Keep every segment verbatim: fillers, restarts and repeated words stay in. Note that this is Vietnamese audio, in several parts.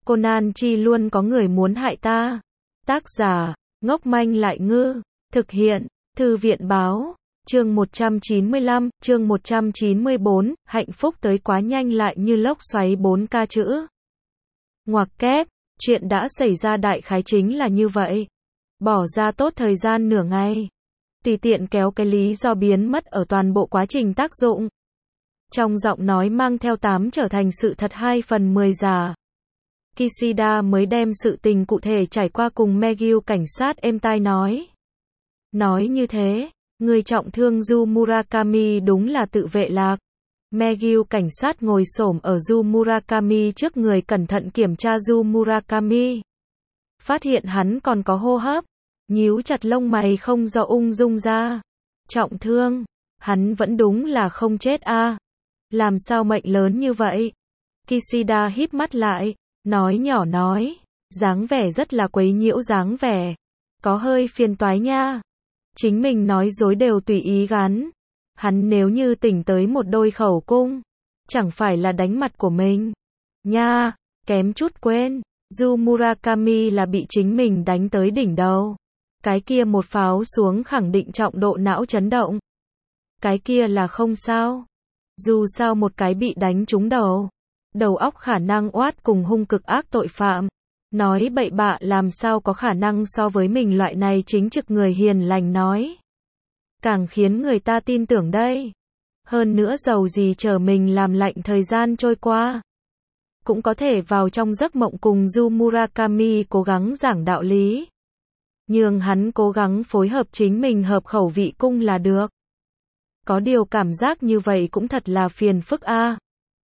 Conan chi luôn có người muốn hại ta. Tác giả, ngốc manh lại ngư. Thực hiện, Thư viện Báo. Chương một trăm chín mươi lăm, chương một trăm chín mươi bốn, hạnh phúc tới quá nhanh lại như lốc xoáy bốn ca chữ. Ngoặc kép, chuyện đã xảy ra đại khái chính là như vậy. Bỏ ra tốt thời gian nửa ngày. Tùy tiện kéo cái lý do biến mất ở toàn bộ quá trình tác dụng. Trong giọng nói mang theo tám trở thành sự thật hai phần mười giả. Kishida mới đem sự tình cụ thể trải qua cùng Megyu cảnh sát êm tai nói. Nói như thế, người trọng thương Yu Murakami đúng là tự vệ lạc. Megyu cảnh sát ngồi xổm ở Yu Murakami trước người cẩn thận kiểm tra Yu Murakami. Phát hiện hắn còn có hô hấp. Nhíu chặt lông mày không do ung dung ra. Trọng thương, hắn vẫn đúng là không chết a. À. Làm sao mệnh lớn như vậy? Kishida híp mắt lại, nói nhỏ nói, dáng vẻ rất là quấy nhiễu dáng vẻ. Có hơi phiền toái nha. Chính mình nói dối đều tùy ý gắn. Hắn nếu như tỉnh tới một đôi khẩu cung, chẳng phải là đánh mặt của mình. Nha, kém chút quên, Yu Murakami là bị chính mình đánh tới đỉnh đầu. Cái kia một pháo xuống khẳng định trọng độ não chấn động. Cái kia là không sao. Dù sao một cái bị đánh trúng đầu. Đầu óc khả năng oát cùng hung cực ác tội phạm. Nói bậy bạ làm sao có khả năng so với mình loại này chính trực người hiền lành nói. Càng khiến người ta tin tưởng đây. Hơn nữa dầu gì chờ mình làm lạnh thời gian trôi qua. Cũng có thể vào trong giấc mộng cùng Yu Murakami cố gắng giảng đạo lý. Nhưng hắn cố gắng phối hợp chính mình hợp khẩu vị cung là được. Có điều cảm giác như vậy cũng thật là phiền phức a. À.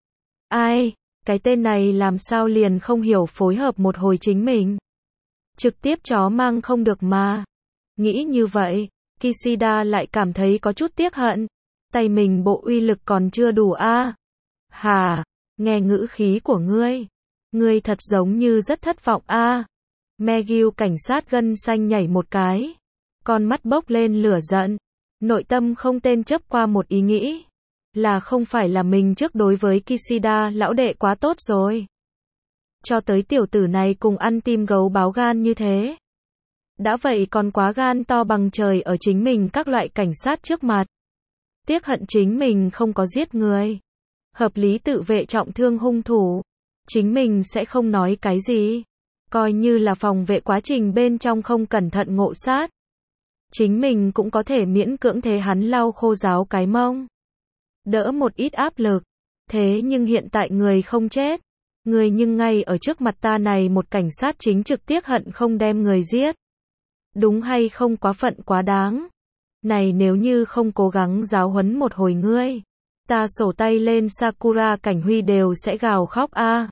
Ai, cái tên này làm sao liền không hiểu phối hợp một hồi chính mình. Trực tiếp chó mang không được mà. Nghĩ như vậy, Kishida lại cảm thấy có chút tiếc hận. Tay mình bộ uy lực còn chưa đủ a. À. Hà, nghe ngữ khí của ngươi. Ngươi thật giống như rất thất vọng a. À. Megyu cảnh sát gân xanh nhảy một cái. Con mắt bốc lên lửa giận. Nội tâm không tên chớp qua một ý nghĩ. Là không phải là mình trước đối với Kishida lão đệ quá tốt rồi. Cho tới tiểu tử này cùng ăn tim gấu báo gan như thế. Đã vậy còn quá gan to bằng trời ở chính mình các loại cảnh sát trước mặt. Tiếc hận chính mình không có giết người. Hợp lý tự vệ trọng thương hung thủ. Chính mình sẽ không nói cái gì. Coi như là phòng vệ quá trình bên trong không cẩn thận ngộ sát. Chính mình cũng có thể miễn cưỡng thế hắn lau khô ráo cái mông. Đỡ một ít áp lực. Thế nhưng hiện tại người không chết. Người nhưng ngay ở trước mặt ta này một cảnh sát chính trực tiếc hận không đem người giết. Đúng hay không quá phận quá đáng. Này nếu như không cố gắng giáo huấn một hồi ngươi. Ta sổ tay lên Sakura Cảnh Huy đều sẽ gào khóc a. À.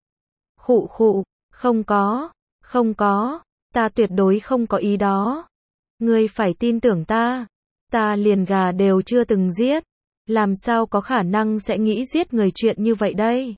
Khụ khụ. Không có, không có, ta tuyệt đối không có ý đó. Ngươi phải tin tưởng ta. Ta liền gà đều chưa từng giết. Làm sao có khả năng sẽ nghĩ giết người chuyện như vậy đây?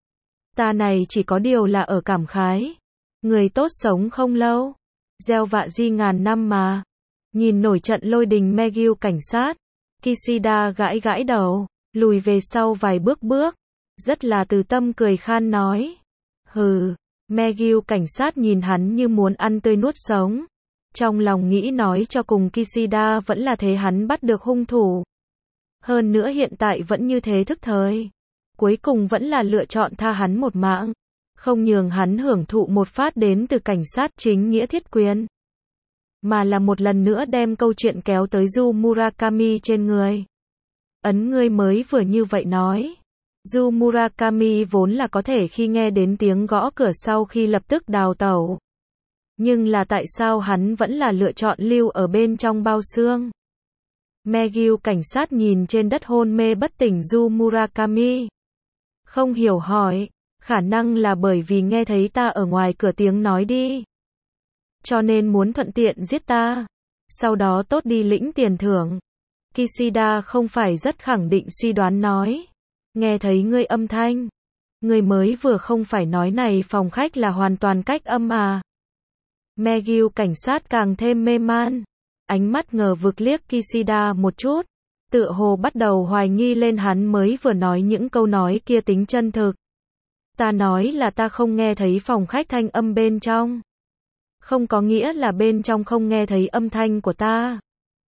Ta này chỉ có điều là ở cảm khái. Người tốt sống không lâu. Gieo vạ di ngàn năm mà. Nhìn nổi trận lôi đình Megyu cảnh sát. Kishida gãi gãi đầu, lùi về sau vài bước bước. Rất là từ tâm cười khan nói. Hừ. Megyu cảnh sát nhìn hắn như muốn ăn tươi nuốt sống. Trong lòng nghĩ nói cho cùng Kishida vẫn là thế hắn bắt được hung thủ. Hơn nữa hiện tại vẫn như thế thức thời. Cuối cùng vẫn là lựa chọn tha hắn một mạng. Không nhường hắn hưởng thụ một phát đến từ cảnh sát chính nghĩa thiết quyền. Mà là một lần nữa đem câu chuyện kéo tới Yu Murakami trên người. Ấn ngươi mới vừa như vậy nói. Yu Murakami vốn là có thể khi nghe đến tiếng gõ cửa sau khi lập tức đào tẩu. Nhưng là tại sao hắn vẫn là lựa chọn lưu ở bên trong bao xương? Megyu cảnh sát nhìn trên đất hôn mê bất tỉnh Yu Murakami. Không hiểu hỏi, khả năng là bởi vì nghe thấy ta ở ngoài cửa tiếng nói đi. Cho nên muốn thuận tiện giết ta. Sau đó tốt đi lĩnh tiền thưởng. Kishida không phải rất khẳng định suy đoán nói. Nghe thấy ngươi âm thanh. Ngươi mới vừa không phải nói này phòng khách là hoàn toàn cách âm à. Megyu cảnh sát càng thêm mê man. Ánh mắt ngờ vực liếc Kishida một chút. Tựa hồ bắt đầu hoài nghi lên hắn mới vừa nói những câu nói kia tính chân thực. Ta nói là ta không nghe thấy phòng khách thanh âm bên trong. Không có nghĩa là bên trong không nghe thấy âm thanh của ta.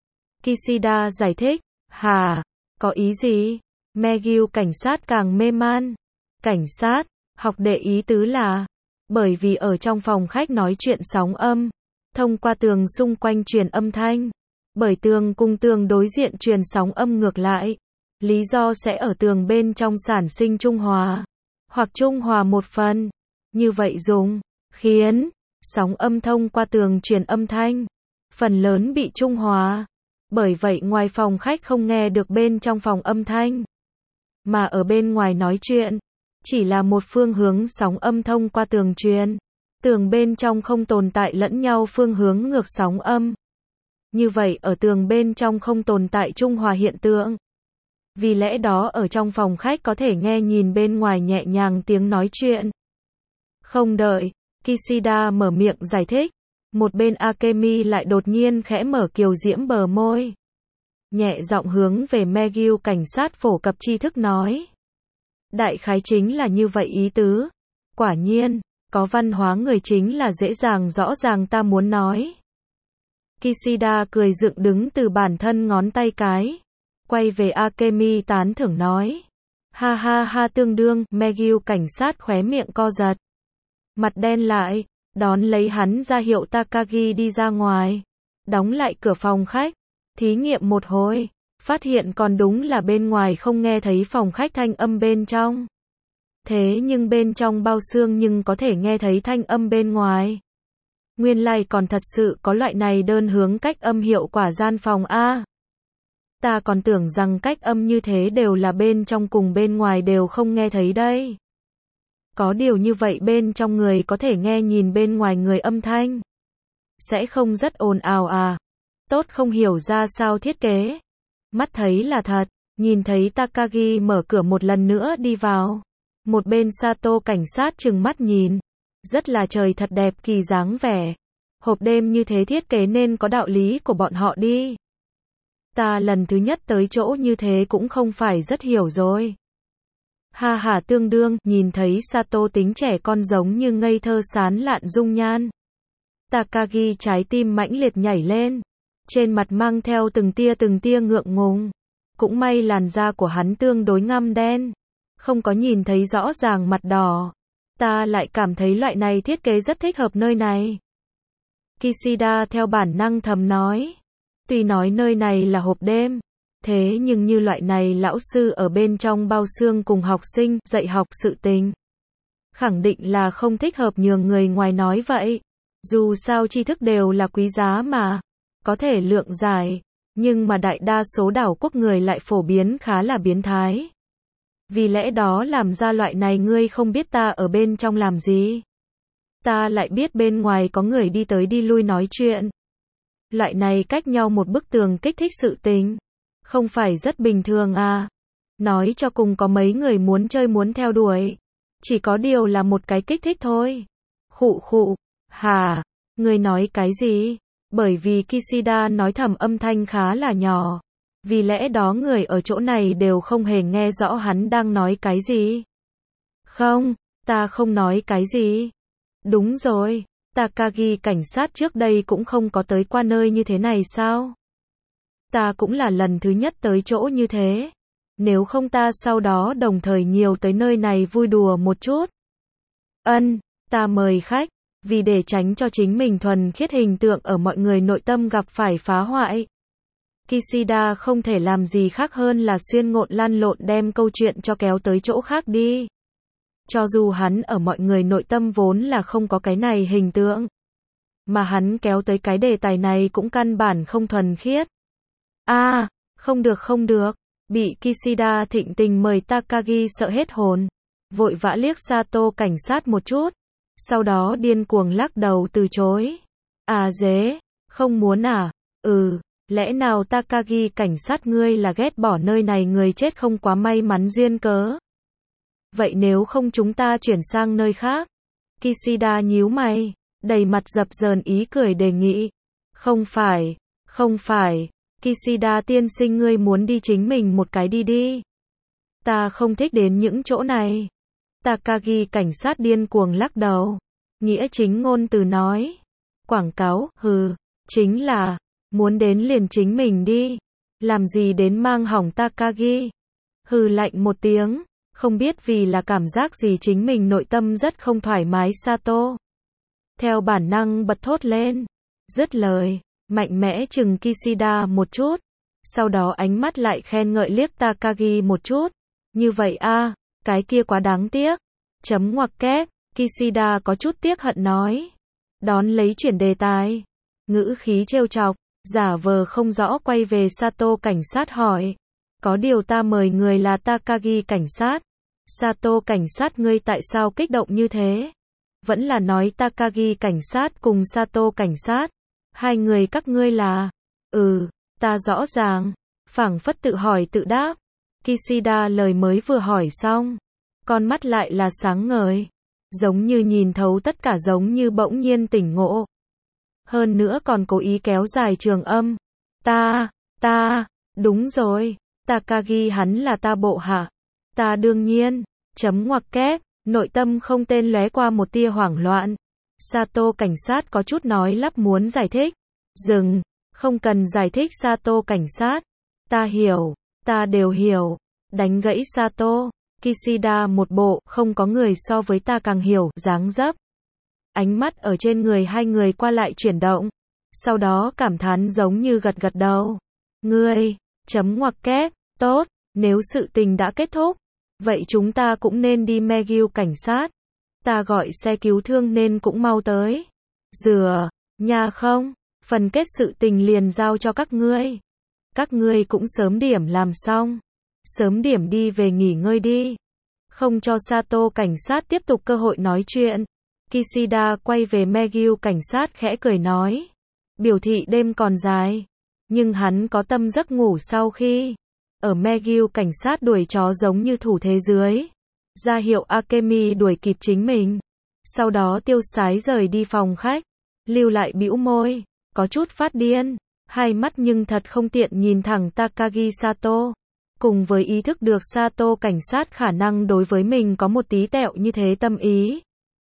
Kishida giải thích. Hả? Có ý gì? McGill cảnh sát càng mê man. Cảnh sát, học đệ ý tứ là, bởi vì ở trong phòng khách nói chuyện sóng âm, thông qua tường xung quanh truyền âm thanh, bởi tường cùng tường đối diện truyền sóng âm ngược lại, lý do sẽ ở tường bên trong sản sinh trung hòa, hoặc trung hòa một phần, như vậy dùng, khiến, sóng âm thông qua tường truyền âm thanh, phần lớn bị trung hòa, bởi vậy ngoài phòng khách không nghe được bên trong phòng âm thanh, mà ở bên ngoài nói chuyện, chỉ là một phương hướng sóng âm thông qua tường truyền. Tường bên trong không tồn tại lẫn nhau phương hướng ngược sóng âm. Như vậy ở tường bên trong không tồn tại trung hòa hiện tượng. Vì lẽ đó ở trong phòng khách có thể nghe nhìn bên ngoài nhẹ nhàng tiếng nói chuyện. Không đợi, Kishida mở miệng giải thích. Một bên Akemi lại đột nhiên khẽ mở kiều diễm bờ môi. Nhẹ giọng hướng về McGill cảnh sát phổ cập tri thức nói. Đại khái chính là như vậy ý tứ. Quả nhiên, có văn hóa người chính là dễ dàng rõ ràng ta muốn nói. Kishida cười dựng đứng từ bản thân ngón tay cái. Quay về Akemi tán thưởng nói. Ha ha ha tương đương, McGill cảnh sát khóe miệng co giật. Mặt đen lại, đón lấy hắn ra hiệu Takagi đi ra ngoài. Đóng lại cửa phòng khách. Thí nghiệm một hồi. Phát hiện còn đúng là bên ngoài không nghe thấy phòng khách thanh âm bên trong. Thế nhưng bên trong bao xương nhưng có thể nghe thấy thanh âm bên ngoài. Nguyên lai còn thật sự có loại này đơn hướng cách âm hiệu quả gian phòng A. Ta còn tưởng rằng cách âm như thế đều là bên trong cùng bên ngoài đều không nghe thấy đây. Có điều như vậy bên trong người có thể nghe nhìn bên ngoài người âm thanh. Sẽ không rất ồn ào à. Tốt không hiểu ra sao thiết kế. Mắt thấy là thật, nhìn thấy Takagi mở cửa một lần nữa đi vào. Một bên Sato cảnh sát trừng mắt nhìn. Rất là trời thật đẹp kỳ dáng vẻ. Hộp đêm như thế thiết kế nên có đạo lý của bọn họ đi. Ta lần thứ nhất tới chỗ như thế cũng không phải rất hiểu rồi. Ha ha tương đương, nhìn thấy Sato tính trẻ con giống như ngây thơ sán lạn dung nhan. Takagi trái tim mãnh liệt nhảy lên. Trên mặt mang theo từng tia từng tia ngượng ngùng. Cũng may làn da của hắn tương đối ngăm đen. Không có nhìn thấy rõ ràng mặt đỏ. Ta lại cảm thấy loại này thiết kế rất thích hợp nơi này. Kishida theo bản năng thầm nói. Tuy nói nơi này là hộp đêm. Thế nhưng như loại này lão sư ở bên trong bao xương cùng học sinh dạy học sự tình. Khẳng định là không thích hợp nhường người ngoài nói vậy. Dù sao tri thức đều là quý giá mà. Có thể lượng giải. Nhưng mà đại đa số đảo quốc người lại phổ biến khá là biến thái. Vì lẽ đó làm ra loại này ngươi không biết ta ở bên trong làm gì. Ta lại biết bên ngoài có người đi tới đi lui nói chuyện. Loại này cách nhau một bức tường kích thích sự tình. Không phải rất bình thường à. Nói cho cùng có mấy người muốn chơi muốn theo đuổi. Chỉ có điều là một cái kích thích thôi. Khụ khụ. Hà. Ngươi nói cái gì? Bởi vì Kishida nói thầm âm thanh khá là nhỏ. Vì lẽ đó người ở chỗ này đều không hề nghe rõ hắn đang nói cái gì. Không, ta không nói cái gì. Đúng rồi, Takagi cảnh sát trước đây cũng không có tới qua nơi như thế này sao? Ta cũng là lần thứ nhất tới chỗ như thế. Nếu không ta sau đó đồng thời nhiều tới nơi này vui đùa một chút. Ân, ta mời khách, vì để tránh cho chính mình thuần khiết hình tượng ở mọi người nội tâm gặp phải phá hoại. Kishida không thể làm gì khác hơn là xuyên ngộn lăn lộn đem câu chuyện cho kéo tới chỗ khác đi. Cho dù hắn ở mọi người nội tâm vốn là không có cái này hình tượng. Mà hắn kéo tới cái đề tài này cũng căn bản không thuần khiết. A, à, không được không được. Bị Kishida thịnh tình mời Takagi sợ hết hồn. Vội vã liếc Sato cảnh sát một chút. Sau đó điên cuồng lắc đầu từ chối. À dế, không muốn à? Ừ. Lẽ nào Takagi cảnh sát ngươi là ghét bỏ nơi này người chết không quá may mắn duyên cớ? Vậy nếu không chúng ta chuyển sang nơi khác? Kishida nhíu mày, đầy mặt dập dờn ý cười đề nghị. Không phải, không phải, Kishida tiên sinh ngươi muốn đi chính mình một cái đi đi. Ta không thích đến những chỗ này. Takagi cảnh sát điên cuồng lắc đầu. Nghĩa chính ngôn từ nói. Quảng cáo, hừ, chính là, muốn đến liền chính mình đi. Làm gì đến mang hỏng Takagi. Hừ lạnh một tiếng, không biết vì là cảm giác gì chính mình nội tâm rất không thoải mái Sato. Theo bản năng bật thốt lên. Dứt lời, mạnh mẽ chừng Kishida một chút. Sau đó ánh mắt lại khen ngợi liếc Takagi một chút. Như vậy a, cái kia quá đáng tiếc. Chấm ngoặc kép, Kishida có chút tiếc hận nói. Đón lấy chuyển đề tài. Ngữ khí trêu chọc, giả vờ không rõ quay về Sato cảnh sát hỏi. Có điều ta mời người là Takagi cảnh sát. Sato cảnh sát ngươi tại sao kích động như thế? Vẫn là nói Takagi cảnh sát cùng Sato cảnh sát. Hai người các ngươi là... Ừ, ta rõ ràng. Phảng phất tự hỏi tự đáp. Kishida lời mới vừa hỏi xong. Con mắt lại là sáng ngời. Giống như nhìn thấu tất cả, giống như bỗng nhiên tỉnh ngộ. Hơn nữa còn cố ý kéo dài trường âm. Ta, ta, đúng rồi. Takagi hắn là ta bộ hạ. Ta đương nhiên. Chấm ngoặc kép. Nội tâm không tên lóe qua một tia hoảng loạn. Sato cảnh sát có chút nói lắp muốn giải thích. Dừng. Không cần giải thích Sato cảnh sát. Ta hiểu. Ta đều hiểu. Đánh gãy Sato. Kishida một bộ, không có người so với ta càng hiểu, dáng dấp. Ánh mắt ở trên người hai người qua lại chuyển động. Sau đó cảm thán giống như gật gật đầu. Ngươi, chấm ngoặc kép, tốt, nếu sự tình đã kết thúc. Vậy chúng ta cũng nên đi McGill cảnh sát. Ta gọi xe cứu thương nên cũng mau tới. Dừa, nhà không, phần kết sự tình liền giao cho các ngươi. Các ngươi cũng sớm điểm làm xong. Sớm điểm đi về nghỉ ngơi đi. Không cho Sato cảnh sát tiếp tục cơ hội nói chuyện. Kishida quay về McGill cảnh sát khẽ cười nói. Biểu thị đêm còn dài. Nhưng hắn có tâm giấc ngủ sau khi ở McGill cảnh sát đuổi chó giống như thủ thế dưới. Ra hiệu Akemi đuổi kịp chính mình. Sau đó tiêu sái rời đi phòng khách. Lưu lại bĩu môi. Có chút phát điên. Hai mắt nhưng thật không tiện nhìn thẳng Takagi Sato. Cùng với ý thức được Sato cảnh sát khả năng đối với mình có một tí tẹo như thế tâm ý.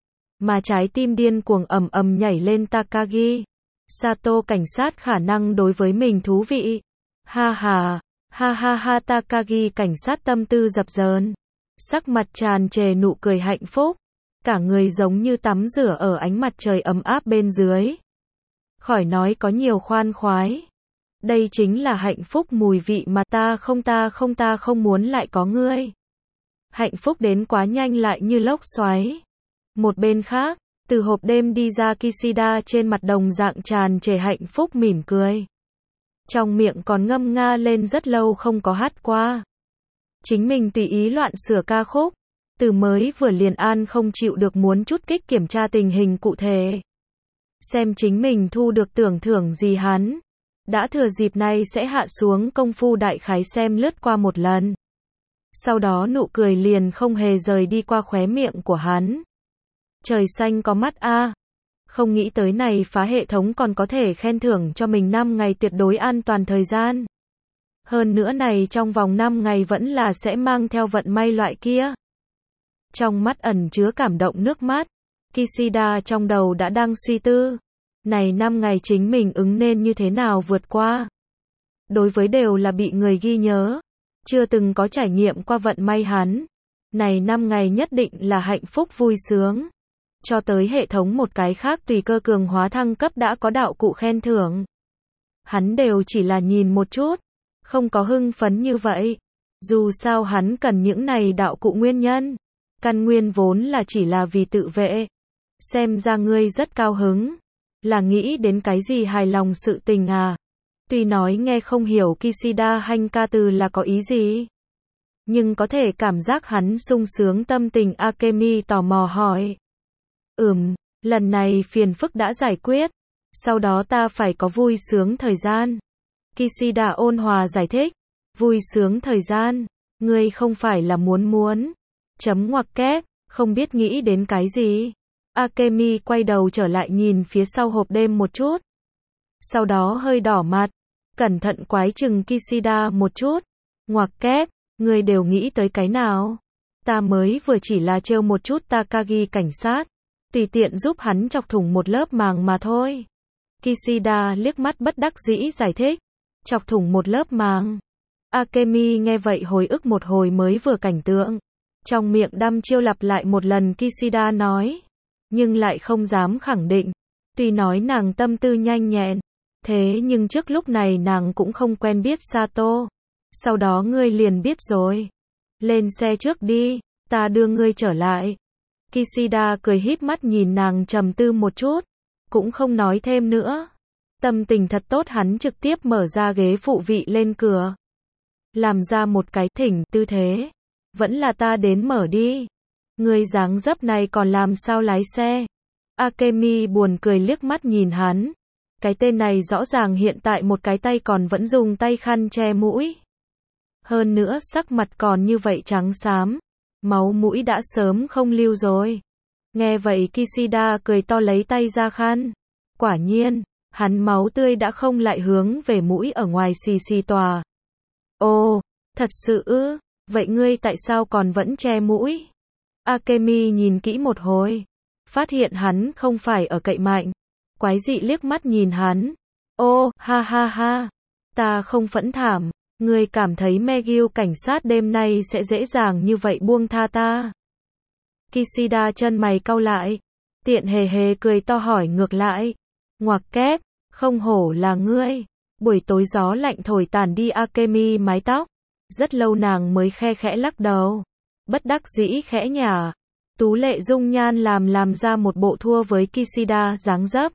Mà trái tim điên cuồng ầm ầm nhảy lên Takagi. Sato cảnh sát khả năng đối với mình thú vị. Ha ha, ha ha ha Takagi cảnh sát tâm tư dập dờn. Sắc mặt tràn trề nụ cười hạnh phúc. Cả người giống như tắm rửa ở ánh mặt trời ấm áp bên dưới. Khỏi nói có nhiều khoan khoái. Đây chính là hạnh phúc mùi vị mà ta không ta không ta không muốn lại có ngươi. Hạnh phúc đến quá nhanh lại như lốc xoáy. Một bên khác, từ hộp đêm đi ra Kishida trên mặt đồng dạng tràn trề hạnh phúc mỉm cười. Trong miệng còn ngâm nga lên rất lâu không có hát qua. Chính mình tùy ý loạn sửa ca khúc. Từ mới vừa liền an không chịu được muốn chút kích kiểm tra tình hình cụ thể. Xem chính mình thu được tưởng thưởng gì hắn. Đã thừa dịp này sẽ hạ xuống công phu đại khái xem lướt qua một lần. Sau đó nụ cười liền không hề rời đi qua khóe miệng của hắn. Trời xanh có mắt a. Không nghĩ tới này phá hệ thống còn có thể khen thưởng cho mình năm ngày tuyệt đối an toàn thời gian. Hơn nữa này trong vòng năm ngày vẫn là sẽ mang theo vận may loại kia. Trong mắt ẩn chứa cảm động nước mắt. Kishida trong đầu đã đang suy tư. Này năm ngày chính mình ứng nên như thế nào vượt qua. Đối với đều là bị người ghi nhớ. Chưa từng có trải nghiệm qua vận may hắn. Này năm ngày nhất định là hạnh phúc vui sướng. Cho tới hệ thống một cái khác tùy cơ cường hóa thăng cấp đã có đạo cụ khen thưởng. Hắn đều chỉ là nhìn một chút. Không có hưng phấn như vậy. Dù sao hắn cần những này đạo cụ nguyên nhân. Căn nguyên vốn là chỉ là vì tự vệ. Xem ra ngươi rất cao hứng. Là nghĩ đến cái gì hài lòng sự tình à? Tuy nói nghe không hiểu Kishida Hanh ca từ là có ý gì. Nhưng có thể cảm giác hắn sung sướng tâm tình. Akemi tò mò hỏi. Ừm, lần này phiền phức đã giải quyết. Sau đó ta phải có vui sướng thời gian. Kishida ôn hòa giải thích. Vui sướng thời gian. Ngươi không phải là muốn muốn. Chấm ngoặc kép, không biết nghĩ đến cái gì. Akemi quay đầu trở lại nhìn phía sau hộp đêm một chút. Sau đó hơi đỏ mặt. Cẩn thận quái chừng Kishida một chút. Ngoặc kép, ngươi đều nghĩ tới cái nào? Ta mới vừa chỉ là trêu một chút Takagi cảnh sát, tùy tiện giúp hắn chọc thủng một lớp màng mà thôi. Kishida liếc mắt bất đắc dĩ giải thích. Chọc thủng một lớp màng. Akemi nghe vậy hồi ức một hồi mới vừa cảnh tượng. Trong miệng đăm chiêu lặp lại một lần Kishida nói. Nhưng lại không dám khẳng định. Tuy nói nàng tâm tư nhanh nhẹn. Thế nhưng trước lúc này nàng cũng không quen biết Sato. Sau đó ngươi liền biết rồi. Lên xe trước đi, ta đưa ngươi trở lại. Kishida cười híp mắt nhìn nàng trầm tư một chút. Cũng không nói thêm nữa. Tâm tình thật tốt hắn trực tiếp mở ra ghế phụ vị lên cửa. Làm ra một cái thỉnh tư thế. Vẫn là ta đến mở đi. Ngươi dáng dấp này còn làm sao lái xe. Akemi buồn cười liếc mắt nhìn hắn. Cái tên này rõ ràng hiện tại một cái tay còn vẫn dùng tay khăn che mũi. Hơn nữa sắc mặt còn như vậy trắng xám. Máu mũi đã sớm không lưu rồi. Nghe vậy Kishida cười to lấy tay ra khăn. Quả nhiên, hắn máu tươi đã không lại hướng về mũi ở ngoài xì xì tòa. Ồ, thật sự ư, vậy ngươi tại sao còn vẫn che mũi? Akemi nhìn kỹ một hồi. Phát hiện hắn không phải ở cậy mạnh. Quái dị liếc mắt nhìn hắn. Ô, ha ha ha. Ta không phẫn thảm. Ngươi cảm thấy Megyu cảnh sát đêm nay sẽ dễ dàng như vậy buông tha ta. Kishida chân mày cau lại. Tiện hề hề cười to hỏi ngược lại. Ngoặc kép, không hổ là ngươi. Buổi tối gió lạnh thổi tàn đi Akemi mái tóc. Rất lâu nàng mới khe khẽ lắc đầu. Bất đắc dĩ khẽ nhả. Tú lệ dung nhan làm làm ra một bộ thua với Kishida dáng dấp.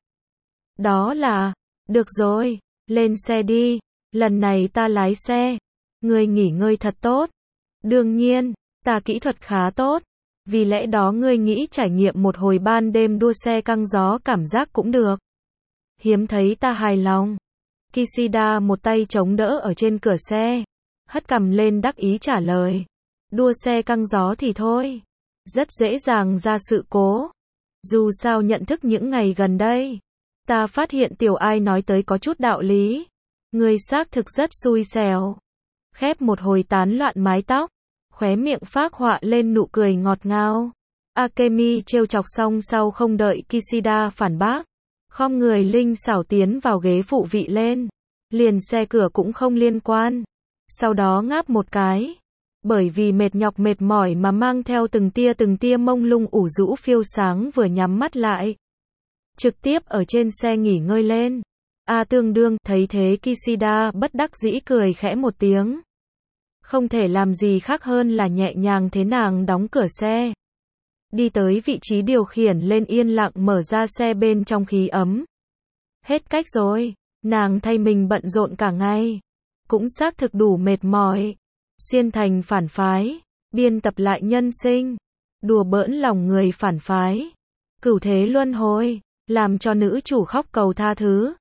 Đó là, được rồi, lên xe đi. Lần này ta lái xe. Ngươi nghỉ ngơi thật tốt. Đương nhiên, ta kỹ thuật khá tốt. Vì lẽ đó ngươi nghĩ trải nghiệm một hồi ban đêm đua xe căng gió cảm giác cũng được. Hiếm thấy ta hài lòng. Kishida một tay chống đỡ ở trên cửa xe. Hất cằm lên đắc ý trả lời. Đua xe căng gió thì thôi. Rất dễ dàng ra sự cố. Dù sao nhận thức những ngày gần đây. Ta phát hiện tiểu ai nói tới có chút đạo lý. Ngươi xác thực rất xui xẻo. Khép một hồi tán loạn mái tóc. Khóe miệng phác họa lên nụ cười ngọt ngào. Akemi trêu chọc xong sau không đợi Kishida phản bác. Khom người linh xảo tiến vào ghế phụ vị lên. Liền xe cửa cũng không liên quan. Sau đó ngáp một cái. Bởi vì mệt nhọc mệt mỏi mà mang theo từng tia từng tia mông lung ủ rũ phiêu sáng vừa nhắm mắt lại. Trực tiếp ở trên xe nghỉ ngơi lên. A tương đương, thấy thế Kishida bất đắc dĩ cười khẽ một tiếng. Không thể làm gì khác hơn là nhẹ nhàng thế nàng đóng cửa xe. Đi tới vị trí điều khiển lên yên lặng mở ra xe bên trong khí ấm. Hết cách rồi, nàng thay mình bận rộn cả ngày. Cũng xác thực đủ mệt mỏi. Xuyên thành phản phái, biên tập lại nhân sinh. Đùa bỡn lòng người phản phái. Cửu thế luân hồi, làm cho nữ chủ khóc cầu tha thứ.